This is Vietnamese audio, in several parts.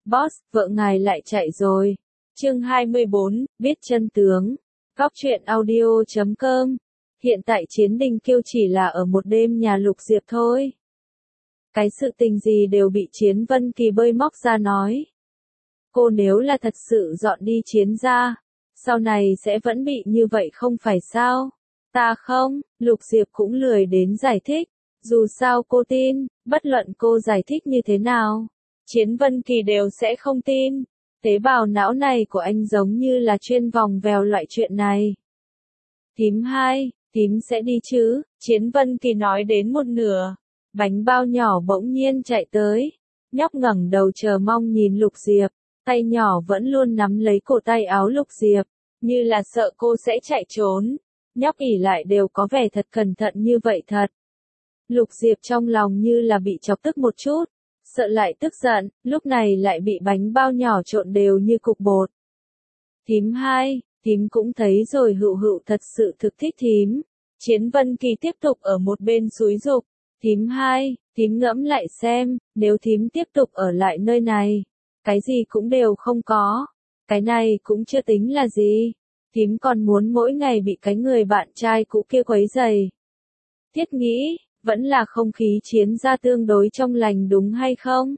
Boss, vợ ngài lại chạy rồi. Chương 24, biết chân tướng. Góc truyện audio.com. Hiện tại Chiến Đình Kiêu chỉ là ở một đêm nhà Lục Diệp thôi. Cái sự tình gì đều bị Chiến Vân Kỳ bơi móc ra nói. Cô nếu là thật sự dọn đi Chiến gia, sau này sẽ vẫn bị như vậy không phải sao? Ta không, Lục Diệp cũng lười đến giải thích. Dù sao cô tin, bất luận cô giải thích như thế nào, Chiến Vân Kỳ đều sẽ không tin. Tế bào não này của anh giống như là chuyên vòng vèo loại chuyện này. Thím hai, thím sẽ đi chứ? Chiến Vân Kỳ nói đến một nửa, bánh bao nhỏ bỗng nhiên chạy tới. Nhóc ngẩng đầu chờ mong nhìn Lục Diệp, tay nhỏ vẫn luôn nắm lấy cổ tay áo Lục Diệp, như là sợ cô sẽ chạy trốn. Nhóc ỉ lại đều có vẻ thật cẩn thận như vậy thật. Lục Diệp trong lòng như là bị chọc tức một chút, sợ lại tức giận, lúc này lại bị bánh bao nhỏ trộn đều như cục bột. Thím hai, thím cũng thấy rồi, Hựu Hựu thật sự thực thích thím. Chiến Vân Kỳ tiếp tục ở một bên xúi giục. Thím hai, thím ngẫm lại xem, nếu thím tiếp tục ở lại nơi này, cái gì cũng đều không có. Cái này cũng chưa tính là gì. Thím còn muốn mỗi ngày bị cái người bạn trai cũ kia quấy rầy. Thiết nghĩ, vẫn là không khí Chiến gia tương đối trong lành đúng hay không?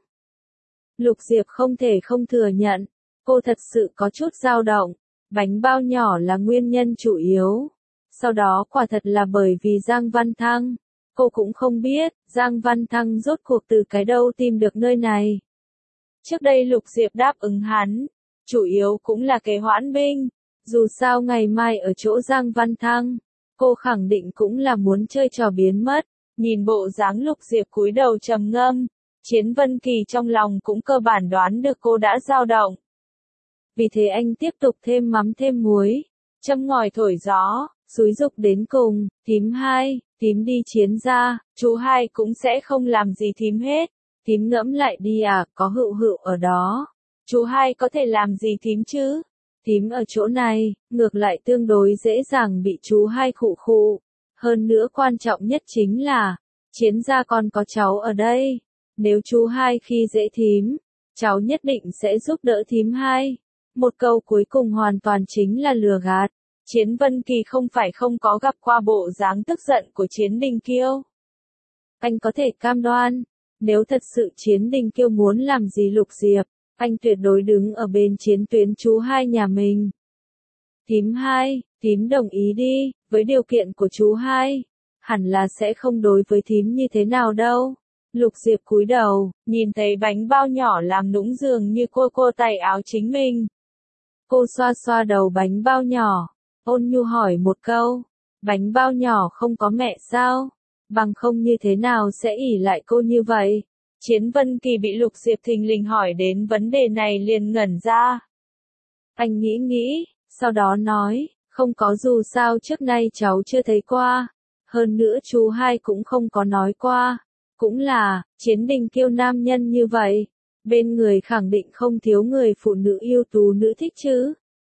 Lục Diệp không thể không thừa nhận, cô thật sự có chút dao động. Bánh bao nhỏ là nguyên nhân chủ yếu. Sau đó quả thật là bởi vì Giang Văn Thăng. Cô cũng không biết, Giang Văn Thăng rốt cuộc từ cái đâu tìm được nơi này. Trước đây Lục Diệp đáp ứng hắn, chủ yếu cũng là kế hoãn binh. Dù sao ngày mai ở chỗ Giang Văn Thăng, cô khẳng định cũng là muốn chơi trò biến mất. Nhìn bộ dáng Lục Diệp cúi đầu trầm ngâm, Chiến Vân Kỳ trong lòng cũng cơ bản đoán được cô đã dao động. Vì thế anh tiếp tục thêm mắm thêm muối, châm ngòi thổi gió, xúi giục đến cùng. Thím hai, thím đi Chiến gia, chú hai cũng sẽ không làm gì thím hết. Thím ngẫm lại đi à, có Hựu Hựu ở đó, chú hai có thể làm gì thím chứ? Thím ở chỗ này, ngược lại tương đối dễ dàng bị chú hai khụ khụ. Hơn nữa quan trọng nhất chính là, Chiến gia còn có cháu ở đây. Nếu chú hai khi dễ thím, cháu nhất định sẽ giúp đỡ thím hai. Một câu cuối cùng hoàn toàn chính là lừa gạt. Chiến Vân Kỳ không phải không có gặp qua bộ dáng tức giận của Chiến Đình Kiêu. Anh có thể cam đoan, nếu thật sự Chiến Đình Kiêu muốn làm gì Lục Diệp, anh tuyệt đối đứng ở bên chiến tuyến chú hai nhà mình. Thím hai, thím đồng ý đi, với điều kiện của chú hai, hẳn là sẽ không đối với thím như thế nào đâu. Lục Diệp cúi đầu, nhìn thấy bánh bao nhỏ làm nũng dường như cô tay áo chính mình. Cô xoa xoa đầu bánh bao nhỏ, ôn nhu hỏi một câu, bánh bao nhỏ không có mẹ sao? Bằng không như thế nào sẽ ỷ lại cô như vậy? Chiến Vân Kỳ bị Lục Diệp thình lình hỏi đến vấn đề này liền ngẩn ra. Anh nghĩ, sau đó nói, không có, dù sao trước nay cháu chưa thấy qua. Hơn nữa chú hai cũng không có nói qua. Cũng là, Chiến Đình Kiêu nam nhân như vậy, bên người khẳng định không thiếu người phụ nữ ưu tú nữ thích chứ.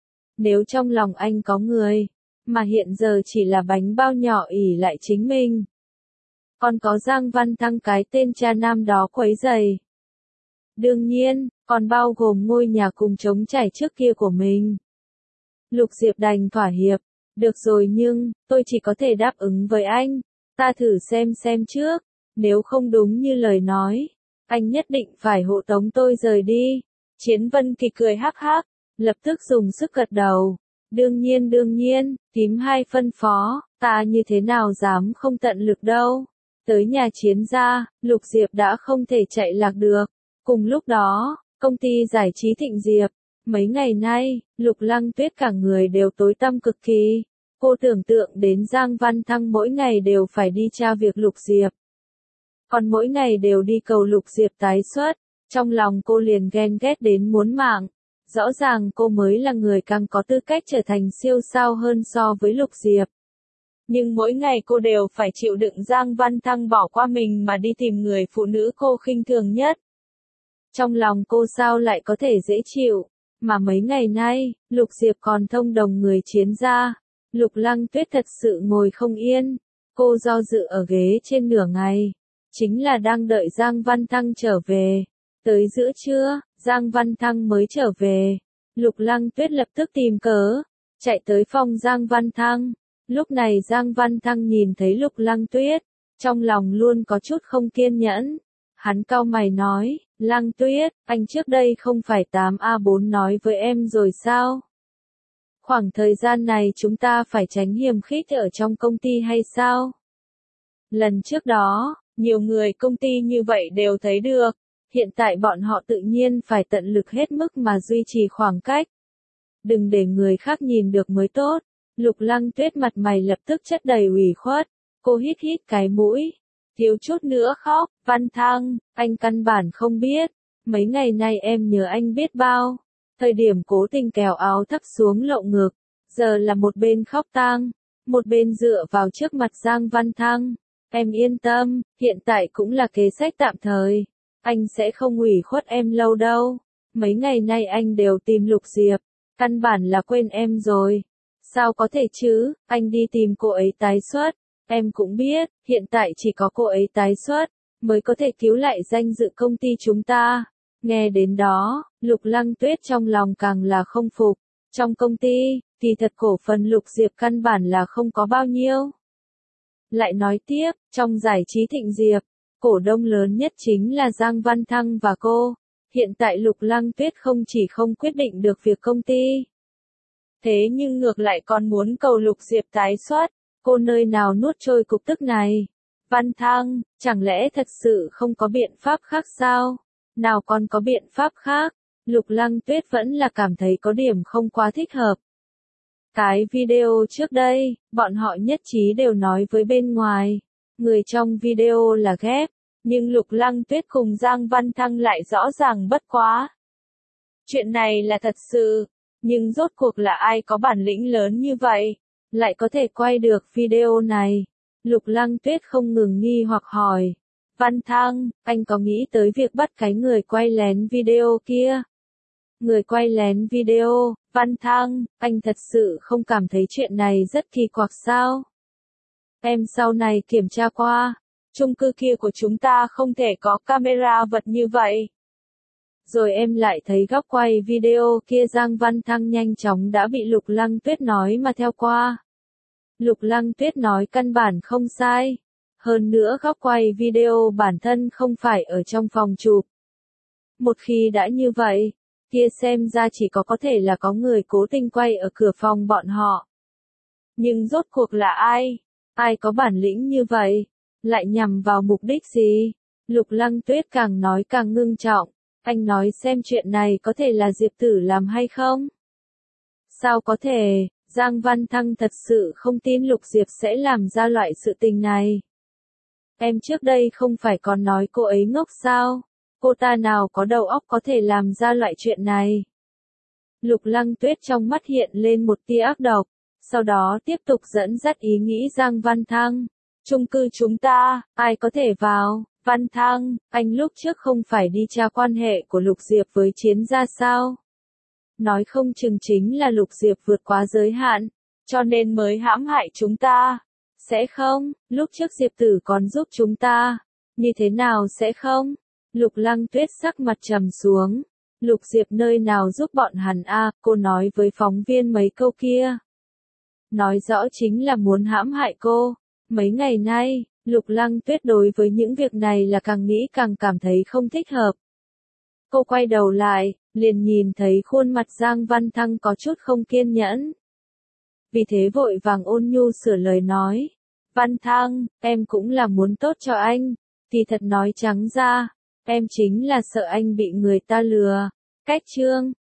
Nếu trong lòng anh có người, mà hiện giờ chỉ là bánh bao nhỏ ỷ lại chính mình. Còn có Giang Văn Thăng cái tên cha nam đó quấy rầy. Đương nhiên, còn bao gồm ngôi nhà cùng trống trải trước kia của mình. Lục Diệp đành thỏa hiệp. Được rồi, nhưng tôi chỉ có thể đáp ứng với anh. Ta thử xem trước. Nếu không đúng như lời nói, anh nhất định phải hộ tống tôi rời đi. Chiến Vân Kỳ cười hắc hắc, lập tức dùng sức gật đầu. Đương nhiên, thím hai phân phó, ta như thế nào dám không tận lực đâu. Tới nhà Chiến gia, Lục Diệp đã không thể chạy lạc được. Cùng lúc đó, công ty giải trí Thịnh Diệp. Mấy ngày nay, Lục Lăng Tuyết cả người đều tối tăm cực kỳ. Cô tưởng tượng đến Giang Văn Thăng mỗi ngày đều phải đi tra việc Lục Diệp. Còn mỗi ngày đều đi cầu Lục Diệp tái xuất. Trong lòng cô liền ghen ghét đến muốn mạng. Rõ ràng cô mới là người càng có tư cách trở thành siêu sao hơn so với Lục Diệp. Nhưng mỗi ngày cô đều phải chịu đựng Giang Văn Thăng bỏ qua mình mà đi tìm người phụ nữ cô khinh thường nhất. Trong lòng cô sao lại có thể dễ chịu, mà mấy ngày nay, Lục Diệp còn thông đồng người Chiến gia. Lục Lăng Tuyết thật sự ngồi không yên, cô do dự ở ghế trên nửa ngày, chính là đang đợi Giang Văn Thăng trở về. Tới giữa trưa, Giang Văn Thăng mới trở về. Lục Lăng Tuyết lập tức tìm cớ, chạy tới phòng Giang Văn Thăng. Lúc này Giang Văn Thăng nhìn thấy Lục Lăng Tuyết, trong lòng luôn có chút không kiên nhẫn. Hắn cau mày nói, Lăng Tuyết, anh trước đây không phải 8A4 nói với em rồi sao? Khoảng thời gian này chúng ta phải tránh hiềm khích ở trong công ty hay sao? Lần trước đó, nhiều người công ty như vậy đều thấy được. Hiện tại bọn họ tự nhiên phải tận lực hết mức mà duy trì khoảng cách. Đừng để người khác nhìn được mới tốt. Lục Lăng Tuyết mặt mày lập tức chất đầy ủy khuất. Cô hít hít cái mũi. Thiếu chút nữa khóc. Văn Thăng, anh căn bản không biết. Mấy ngày nay em nhớ anh biết bao. Thời điểm cố tình kéo áo thấp xuống lộ ngực. Giờ là một bên khóc tang, một bên dựa vào trước mặt Giang Văn Thăng. Em yên tâm, hiện tại cũng là kế sách tạm thời. Anh sẽ không ủy khuất em lâu đâu. Mấy ngày nay anh đều tìm Lục Diệp. Căn bản là quên em rồi. Sao có thể chứ, anh đi tìm cô ấy tái xuất. Em cũng biết, hiện tại chỉ có cô ấy tái xuất, mới có thể cứu lại danh dự công ty chúng ta. Nghe đến đó, Lục Lăng Tuyết trong lòng càng là không phục. Trong công ty, kỳ thật cổ phần Lục Diệp căn bản là không có bao nhiêu. Lại nói tiếp, trong giải trí Thịnh Diệp, cổ đông lớn nhất chính là Giang Văn Thăng và cô. Hiện tại Lục Lăng Tuyết không chỉ không quyết định được việc công ty. Thế nhưng ngược lại còn muốn cầu Lục Diệp tái xuất. Cô nơi nào nuốt trôi cục tức này? Văn Thăng, chẳng lẽ thật sự không có biện pháp khác sao? Nào còn có biện pháp khác? Lục Lăng Tuyết vẫn là cảm thấy có điểm không quá thích hợp. Cái video trước đây, bọn họ nhất trí đều nói với bên ngoài. Người trong video là ghép, nhưng Lục Lăng Tuyết cùng Giang Văn Thăng lại rõ ràng bất quá. Chuyện này là thật sự, nhưng rốt cuộc là ai có bản lĩnh lớn như vậy, lại có thể quay được video này? Lục Lăng Tuyết không ngừng nghi hoặc hỏi. Văn Thăng, anh có nghĩ tới việc bắt cái người quay lén video kia? Người quay lén video, Văn Thăng, anh thật sự không cảm thấy chuyện này rất kỳ quặc sao? Em sau này kiểm tra qua, chung cư kia của chúng ta không thể có camera vật như vậy. Rồi em lại thấy góc quay video kia Giang Văn Thăng nhanh chóng đã bị Lục Lăng Tuyết nói mà theo qua. Lục Lăng Tuyết nói căn bản không sai. Hơn nữa góc quay video bản thân không phải ở trong phòng chụp. Một khi đã như vậy, kia xem ra chỉ có thể là có người cố tình quay ở cửa phòng bọn họ. Nhưng rốt cuộc là ai? Ai có bản lĩnh như vậy? Lại nhằm vào mục đích gì? Lục Lăng Tuyết càng nói càng ngưng trọng. Anh nói xem chuyện này có thể là Diệp Tử làm hay không? Sao có thể? Giang Văn Thăng thật sự không tin Lục Diệp sẽ làm ra loại sự tình này. Em trước đây không phải còn nói cô ấy ngốc sao? Cô ta nào có đầu óc có thể làm ra loại chuyện này? Lục Lăng Tuyết trong mắt hiện lên một tia ác độc, sau đó tiếp tục dẫn dắt ý nghĩ Giang Văn Thăng. Chung cư chúng ta, ai có thể vào? Văn Thăng, anh lúc trước không phải đi tra quan hệ của Lục Diệp với Chiến gia sao? Nói không chừng chính là Lục Diệp vượt quá giới hạn, cho nên mới hãm hại chúng ta. Sẽ không, lúc trước Diệp Tử còn giúp chúng ta. Như thế nào sẽ không? Lục Lăng Tuyết sắc mặt trầm xuống. Lục Diệp nơi nào giúp bọn hắn a? Cô nói với phóng viên mấy câu kia. Nói rõ chính là muốn hãm hại cô. Mấy ngày nay, Lục Lăng Tuyết đối với những việc này là càng nghĩ càng cảm thấy không thích hợp. Cô quay đầu lại, liền nhìn thấy khuôn mặt Giang Văn Thăng có chút không kiên nhẫn. Vì thế vội vàng ôn nhu sửa lời nói. Văn Thăng, em cũng là muốn tốt cho anh. Thì thật nói trắng ra, em chính là sợ anh bị người ta lừa. Cách chương